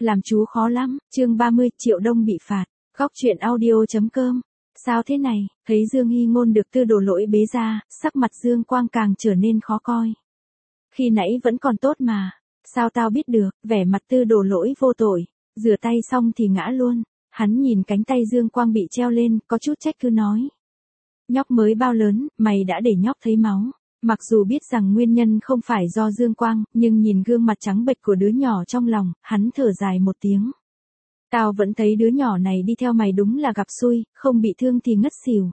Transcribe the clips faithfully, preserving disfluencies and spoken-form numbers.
Làm chú khó lắm, chương ba mươi, Triệu Đông bị phạt. Góc truyện audio.com. Sao thế này, thấy Dương Hy Ngôn được Tư Đồ Lỗi bế ra, sắc mặt Dương Quang càng trở nên khó coi. Khi nãy vẫn còn tốt mà, sao tao biết được, vẻ mặt Tư Đồ Lỗi vô tội, rửa tay xong thì ngã luôn. Hắn nhìn cánh tay Dương Quang bị treo lên, có chút trách cứ nói. Nhóc mới bao lớn, mày đã để nhóc thấy máu. Mặc dù biết rằng nguyên nhân không phải do Dương Quang, nhưng nhìn gương mặt trắng bệch của đứa nhỏ trong lòng, hắn thở dài một tiếng. Tao vẫn thấy đứa nhỏ này đi theo mày đúng là gặp xui, không bị thương thì ngất xỉu.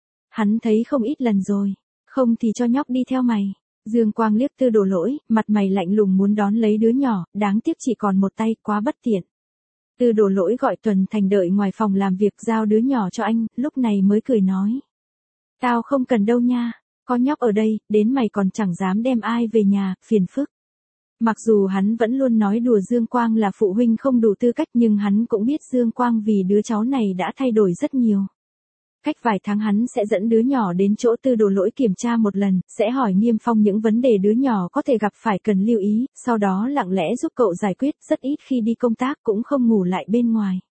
Hắn thấy không ít lần rồi, không thì cho nhóc đi theo mày. Dương Quang liếc Tư Đồ Lỗi, mặt mày lạnh lùng muốn đón lấy đứa nhỏ, đáng tiếc chỉ còn một tay, quá bất tiện. Tư Đồ Lỗi gọi Tuần Thành đợi ngoài phòng làm việc giao đứa nhỏ cho anh, lúc này mới cười nói. Tao không cần đâu nha. Có nhóc ở đây, đến mày còn chẳng dám đem ai về nhà, phiền phức. Mặc dù hắn vẫn luôn nói đùa Dương Quang là phụ huynh không đủ tư cách nhưng hắn cũng biết Dương Quang vì đứa cháu này đã thay đổi rất nhiều. Cách vài tháng hắn sẽ dẫn đứa nhỏ đến chỗ Tư Đồ Lỗi kiểm tra một lần, sẽ hỏi niêm phong những vấn đề đứa nhỏ có thể gặp phải cần lưu ý, sau đó lặng lẽ giúp cậu giải quyết, rất ít khi đi công tác cũng không ngủ lại bên ngoài.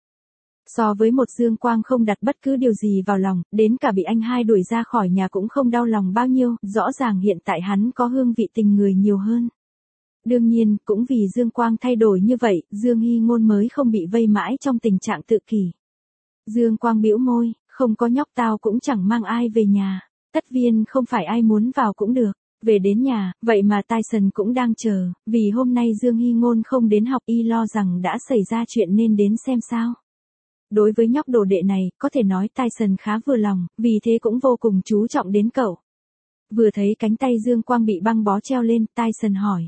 So với một Dương Quang không đặt bất cứ điều gì vào lòng, đến cả bị anh hai đuổi ra khỏi nhà cũng không đau lòng bao nhiêu, rõ ràng hiện tại hắn có hương vị tình người nhiều hơn. Đương nhiên, cũng vì Dương Quang thay đổi như vậy, Dương Hy Ngôn mới không bị vây mãi trong tình trạng tự kỷ. Dương Quang bĩu môi, không có nhóc tao cũng chẳng mang ai về nhà, tất viên không phải ai muốn vào cũng được. Về đến nhà, vậy mà Tyson cũng đang chờ, vì hôm nay Dương Hy Ngôn không đến học y lo rằng đã xảy ra chuyện nên đến xem sao. Đối với nhóc đồ đệ này, có thể nói Tyson khá vừa lòng, vì thế cũng vô cùng chú trọng đến cậu. Vừa thấy cánh tay Dương Quang bị băng bó treo lên, Tyson hỏi.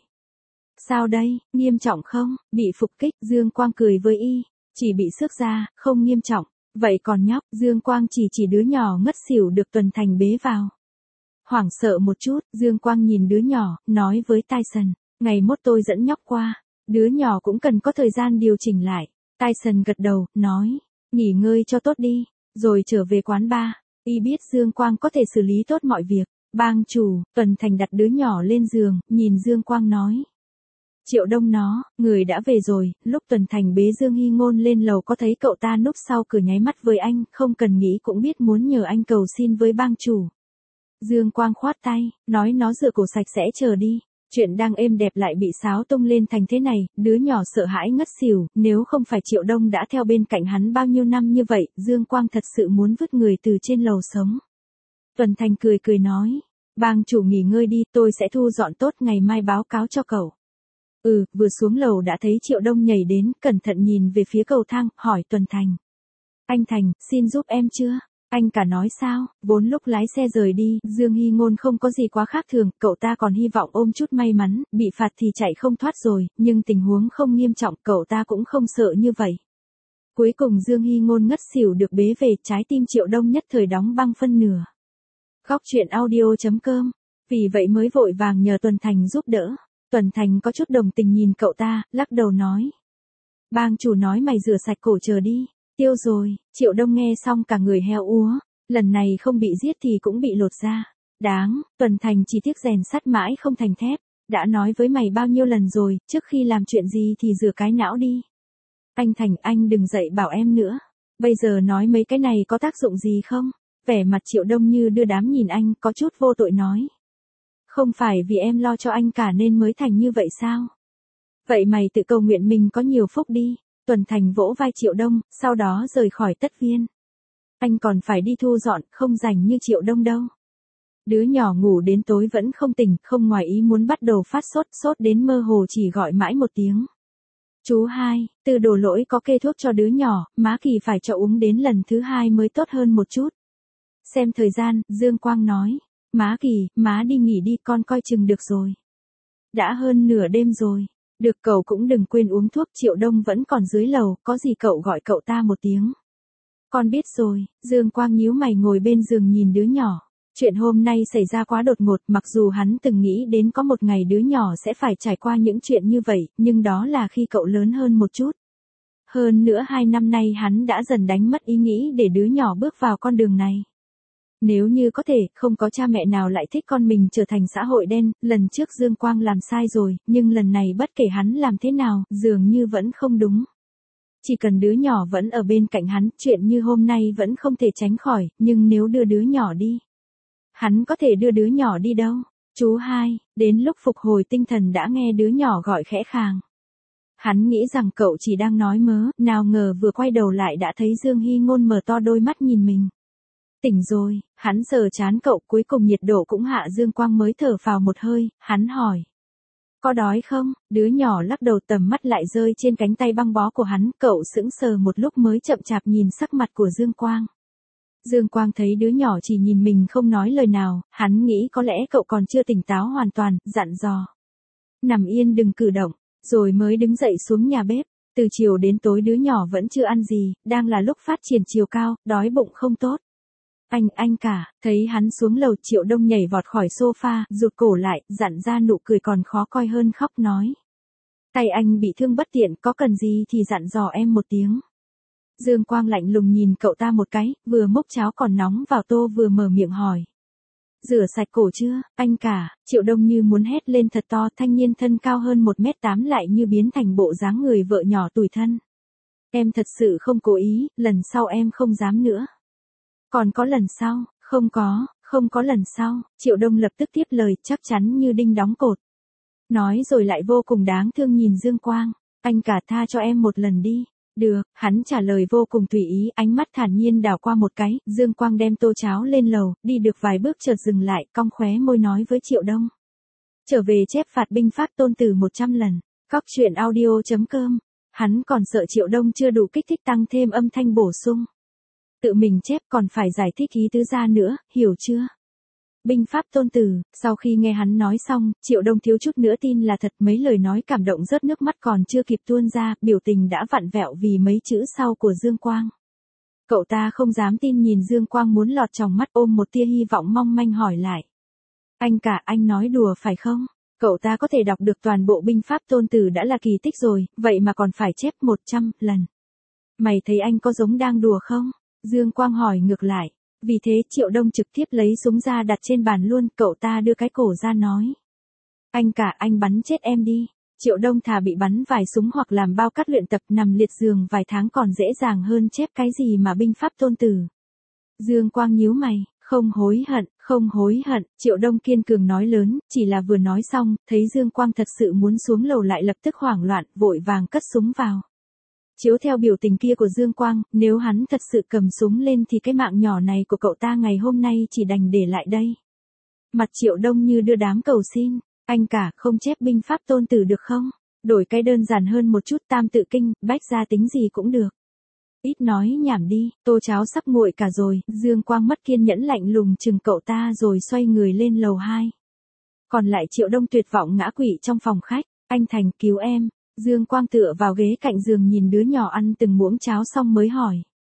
Sao đây, nghiêm trọng không? Bị phục kích, Dương Quang cười với y. Chỉ bị xước da, không nghiêm trọng. Vậy còn nhóc, Dương Quang chỉ chỉ đứa nhỏ ngất xỉu được Tuần Thành bế vào. Hoảng sợ một chút, Dương Quang nhìn đứa nhỏ, nói với Tyson. Ngày mốt tôi dẫn nhóc qua. Đứa nhỏ cũng cần có thời gian điều chỉnh lại. Tyson gật đầu, nói. Nghỉ ngơi cho tốt đi, rồi trở về quán bar. Y biết Dương Quang có thể xử lý tốt mọi việc. Bang chủ, Tuần Thành đặt đứa nhỏ lên giường, nhìn Dương Quang nói. Triệu Đông nó, người đã về rồi. Lúc Tuần Thành bế Dương Hy Ngôn lên lầu có thấy cậu ta núp sau cửa nháy mắt với anh, không cần nghĩ cũng biết muốn nhờ anh cầu xin với bang chủ. Dương Quang khoát tay, nói nó rửa cổ sạch sẽ chờ đi. Chuyện đang êm đẹp lại bị xáo tung lên thành thế này, đứa nhỏ sợ hãi ngất xỉu, nếu không phải Triệu Đông đã theo bên cạnh hắn bao nhiêu năm như vậy, Dương Quang thật sự muốn vứt người từ trên lầu sống. Tuần Thành cười cười nói, bang chủ nghỉ ngơi đi, tôi sẽ thu dọn tốt ngày mai báo cáo cho cậu. Ừ, vừa xuống lầu đã thấy Triệu Đông nhảy đến, cẩn thận nhìn về phía cầu thang, hỏi Tuần Thành. Anh Thành, xin giúp em chưa? Anh cả nói sao, vốn lúc lái xe rời đi, Dương Hy Ngôn không có gì quá khác thường, cậu ta còn hy vọng ôm chút may mắn, bị phạt thì chạy không thoát rồi, nhưng tình huống không nghiêm trọng, cậu ta cũng không sợ như vậy. Cuối cùng Dương Hy Ngôn ngất xỉu được bế về, trái tim Triệu Đông nhất thời đóng băng phân nửa. Góc truyện audio.com, vì vậy mới vội vàng nhờ Tuần Thành giúp đỡ. Tuần Thành có chút đồng tình nhìn cậu ta, lắc đầu nói. Bang chủ nói mày rửa sạch cổ chờ đi. Tiêu rồi, Triệu Đông nghe xong cả người heo úa, lần này không bị giết thì cũng bị lột da. Đáng, Tuần Thành chỉ tiếc rèn sắt mãi không thành thép, đã nói với mày bao nhiêu lần rồi, trước khi làm chuyện gì thì rửa cái não đi. Anh Thành, anh đừng dạy bảo em nữa, bây giờ nói mấy cái này có tác dụng gì không? Vẻ mặt Triệu Đông như đưa đám nhìn anh, có chút vô tội nói. Không phải vì em lo cho anh cả nên mới thành như vậy sao? Vậy mày tự cầu nguyện mình có nhiều phúc đi. Tuần Thành vỗ vai Triệu Đông, sau đó rời khỏi tất viên. Anh còn phải đi thu dọn, không rảnh như Triệu Đông đâu. Đứa nhỏ ngủ đến tối vẫn không tỉnh, không ngoài ý muốn bắt đầu phát sốt, sốt đến mơ hồ chỉ gọi mãi một tiếng. Chú hai, Tư Đồ Lỗi có kê thuốc cho đứa nhỏ, má Kỳ phải cho uống đến lần thứ hai mới tốt hơn một chút. Xem thời gian, Dương Quang nói. Má Kỳ, má đi nghỉ đi, con coi chừng được rồi. Đã hơn nửa đêm rồi. Được, cậu cũng đừng quên uống thuốc. Triệu Đông vẫn còn dưới lầu, có gì cậu gọi cậu ta một tiếng. Con biết rồi. Dương Quang nhíu mày ngồi bên giường nhìn đứa nhỏ. Chuyện hôm nay xảy ra quá đột ngột, mặc dù hắn từng nghĩ đến có một ngày đứa nhỏ sẽ phải trải qua những chuyện như vậy, nhưng đó là khi cậu lớn hơn một chút. Hơn nữa hai năm nay hắn đã dần đánh mất ý nghĩ để đứa nhỏ bước vào con đường này. Nếu như có thể, không có cha mẹ nào lại thích con mình trở thành xã hội đen. Lần trước Dương Quang làm sai rồi, nhưng lần này bất kể hắn làm thế nào, dường như vẫn không đúng. Chỉ cần đứa nhỏ vẫn ở bên cạnh hắn, chuyện như hôm nay vẫn không thể tránh khỏi, nhưng nếu đưa đứa nhỏ đi. Hắn có thể đưa đứa nhỏ đi đâu? Chú hai, đến lúc phục hồi tinh thần đã nghe đứa nhỏ gọi khẽ khàng. Hắn nghĩ rằng cậu chỉ đang nói mớ, nào ngờ vừa quay đầu lại đã thấy Dương Hy Ngôn mở to đôi mắt nhìn mình. Tỉnh rồi, hắn sờ chán cậu, cuối cùng nhiệt độ cũng hạ. Dương Quang mới thở phào một hơi, hắn hỏi. Có đói không? Đứa nhỏ lắc đầu, tầm mắt lại rơi trên cánh tay băng bó của hắn, cậu sững sờ một lúc mới chậm chạp nhìn sắc mặt của Dương Quang. Dương Quang thấy đứa nhỏ chỉ nhìn mình không nói lời nào, hắn nghĩ có lẽ cậu còn chưa tỉnh táo hoàn toàn, dặn dò. Nằm yên đừng cử động, rồi mới đứng dậy xuống nhà bếp. Từ chiều đến tối đứa nhỏ vẫn chưa ăn gì, đang là lúc phát triển chiều cao, đói bụng không tốt. Anh, anh cả, thấy hắn xuống lầu, Triệu Đông nhảy vọt khỏi sofa, rụt cổ lại, dặn ra nụ cười còn khó coi hơn khóc nói. Tay anh bị thương bất tiện, có cần gì thì dặn dò em một tiếng. Dương Quang lạnh lùng nhìn cậu ta một cái, vừa múc cháo còn nóng vào tô vừa mở miệng hỏi. Rửa sạch cổ chưa, anh cả? Triệu Đông như muốn hét lên thật to, thanh niên thân cao hơn một mét tám lại như biến thành bộ dáng người vợ nhỏ tủi thân. Em thật sự không cố ý, lần sau em không dám nữa. Còn có lần sau, không có, không có lần sau, Triệu Đông lập tức tiếp lời chắc chắn như đinh đóng cột. Nói rồi lại vô cùng đáng thương nhìn Dương Quang, anh cả tha cho em một lần đi. Được, hắn trả lời vô cùng tùy ý, ánh mắt thản nhiên đảo qua một cái, Dương Quang đem tô cháo lên lầu, đi được vài bước chợt dừng lại, cong khóe môi nói với Triệu Đông. Trở về chép phạt binh pháp Tôn Tử một trăm lần, Cóc truyện audio chấm com, hắn còn sợ Triệu Đông chưa đủ kích thích tăng thêm âm thanh bổ sung. Tự mình chép còn phải giải thích ý tứ ra nữa, hiểu chưa? Binh pháp Tôn Tử, sau khi nghe hắn nói xong, Triệu Đông thiếu chút nữa tin là thật, mấy lời nói cảm động rớt nước mắt còn chưa kịp tuôn ra, biểu tình đã vặn vẹo vì mấy chữ sau của Dương Quang. Cậu ta không dám tin nhìn Dương Quang muốn lọt trong mắt, ôm một tia hy vọng mong manh hỏi lại. Anh cả, anh nói đùa phải không? Cậu ta có thể đọc được toàn bộ binh pháp Tôn Tử đã là kỳ tích rồi, vậy mà còn phải chép một trăm lần. Mày thấy anh có giống đang đùa không? Dương Quang hỏi ngược lại. Vì thế Triệu Đông trực tiếp lấy súng ra đặt trên bàn luôn, cậu ta đưa cái cổ ra nói. Anh cả, anh bắn chết em đi. Triệu Đông thà bị bắn vài súng hoặc làm bao cát luyện tập nằm liệt giường vài tháng còn dễ dàng hơn chép cái gì mà binh pháp Tôn Tử. Dương Quang nhíu mày, không hối hận, không hối hận, Triệu Đông kiên cường nói lớn, chỉ là vừa nói xong, thấy Dương Quang thật sự muốn xuống lầu lại lập tức hoảng loạn, vội vàng cất súng vào. Chiếu theo biểu tình kia của Dương Quang, nếu hắn thật sự cầm súng lên thì cái mạng nhỏ này của cậu ta ngày hôm nay chỉ đành để lại đây. Mặt Triệu Đông như đưa đám cầu xin, anh cả không chép binh pháp Tôn Tử được không? Đổi cái đơn giản hơn một chút, tam tự kinh, bách gia tính gì cũng được. Ít nói nhảm đi, tô cháo sắp nguội cả rồi, Dương Quang mất kiên nhẫn lạnh lùng chừng cậu ta rồi xoay người lên lầu hai. Còn lại Triệu Đông tuyệt vọng ngã quỵ trong phòng khách, anh Thành cứu em. Dương Quang tựa vào ghế cạnh giường nhìn đứa nhỏ ăn từng muỗng cháo xong mới hỏi.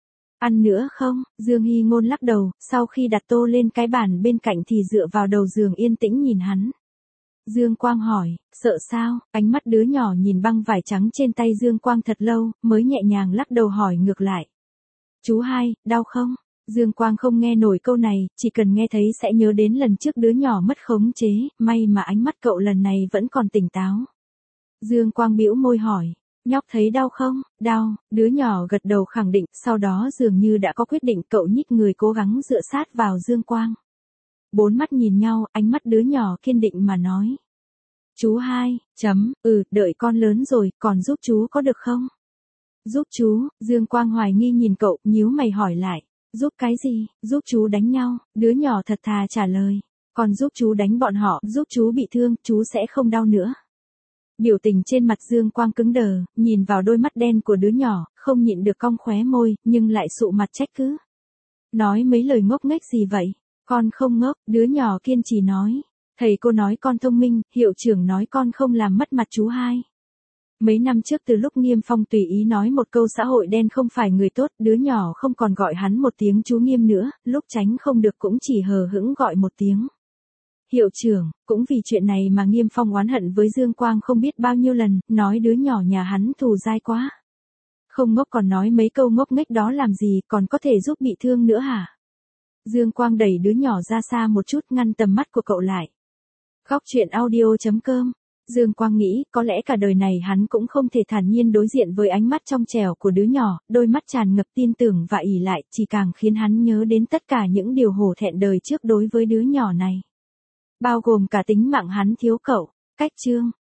Ăn nữa không? Dương Hy Ngôn lắc đầu, sau khi đặt tô lên cái bàn bên cạnh thì dựa vào đầu giường yên tĩnh nhìn hắn. Dương Quang hỏi, sợ sao? Ánh mắt đứa nhỏ nhìn băng vải trắng trên tay Dương Quang thật lâu, mới nhẹ nhàng lắc đầu hỏi ngược lại. Chú hai, đau không? Dương Quang không nghe nổi câu này, chỉ cần nghe thấy sẽ nhớ đến lần trước đứa nhỏ mất khống chế, may mà ánh mắt cậu lần này vẫn còn tỉnh táo. Dương Quang bĩu môi hỏi, nhóc thấy đau không? Đau, đứa nhỏ gật đầu khẳng định, sau đó dường như đã có quyết định, cậu nhích người cố gắng dựa sát vào Dương Quang. Bốn mắt nhìn nhau, ánh mắt đứa nhỏ kiên định mà nói. Chú hai, chấm, ừ, đợi con lớn rồi, còn giúp chú có được không? Giúp chú, Dương Quang hoài nghi nhìn cậu, nhíu mày hỏi lại, giúp cái gì? Giúp chú đánh nhau, đứa nhỏ thật thà trả lời, còn giúp chú đánh bọn họ, giúp chú bị thương, chú sẽ không đau nữa. Biểu tình trên mặt Dương Quang cứng đờ, nhìn vào đôi mắt đen của đứa nhỏ, không nhịn được cong khóe môi, nhưng lại sụ mặt trách cứ. Nói mấy lời ngốc nghếch gì vậy? Con không ngốc, đứa nhỏ kiên trì nói. Thầy cô nói con thông minh, hiệu trưởng nói con không làm mất mặt chú hai. Mấy năm trước từ lúc Nghiêm Phong tùy ý nói một câu xã hội đen không phải người tốt, đứa nhỏ không còn gọi hắn một tiếng chú Nghiêm nữa, lúc tránh không được cũng chỉ hờ hững gọi một tiếng. Hiệu trưởng, cũng vì chuyện này mà Nghiêm Phong oán hận với Dương Quang không biết bao nhiêu lần, nói đứa nhỏ nhà hắn thù dai quá. Không ngốc còn nói mấy câu ngốc nghếch đó làm gì, còn có thể giúp bị thương nữa hả? Dương Quang đẩy đứa nhỏ ra xa một chút ngăn tầm mắt của cậu lại. Cóc truyện audio chấm com Dương Quang nghĩ, có lẽ cả đời này hắn cũng không thể thản nhiên đối diện với ánh mắt trong trẻo của đứa nhỏ, đôi mắt tràn ngập tin tưởng và ỷ lại, chỉ càng khiến hắn nhớ đến tất cả những điều hổ thẹn đời trước đối với đứa nhỏ này. Bao gồm cả tính mạng hắn thiếu cậu. Cách chương